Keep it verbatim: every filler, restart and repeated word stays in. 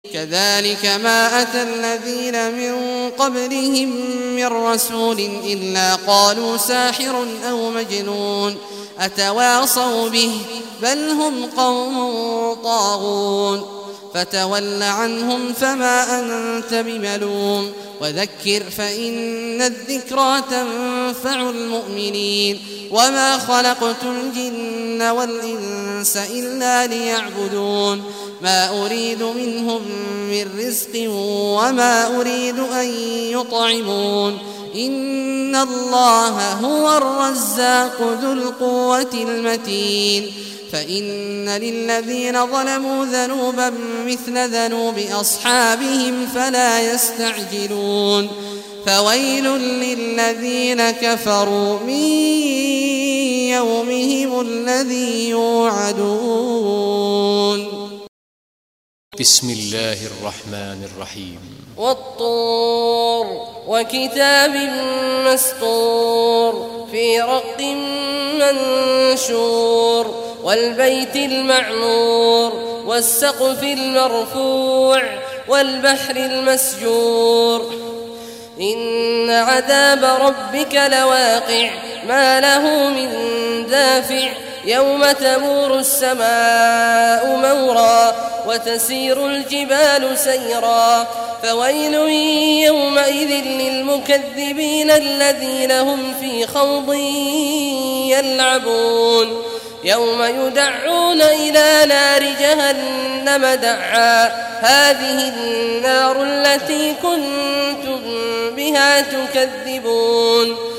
كذلك ما أتى الذين من قبلهم من رسول إلا قالوا ساحر أو مجنون أتواصوا به بل هم قوم طاغون فتول عنهم فما أنت بملوم وذكر فإن الذكرى تنفع المؤمنين وما خلقت الجن والإنس إلا ليعبدون ما أريد منهم من رزق وما أريد أن يطعمون إن الله هو الرزاق ذو القوة المتين فإن للذين ظلموا ذنوبا مثل ذنوب أصحابهم فلا يستعجلون فويل للذين كفروا من يومهم الذي يوعدون. بسم الله الرحمن الرحيم. والطور وكتاب مسطور في رق منشور والبيت المعمور والسقف المرفوع والبحر المسجور إن عذاب ربك لواقع ما له من دافع يوم تمور السماء مورا وتسير الجبال سيرا فويل يومئذ للمكذبين الذين هم في خوض يلعبون يوم يدعون إلى نار جهنم دعا هذه النار التي كنتم بها تكذبون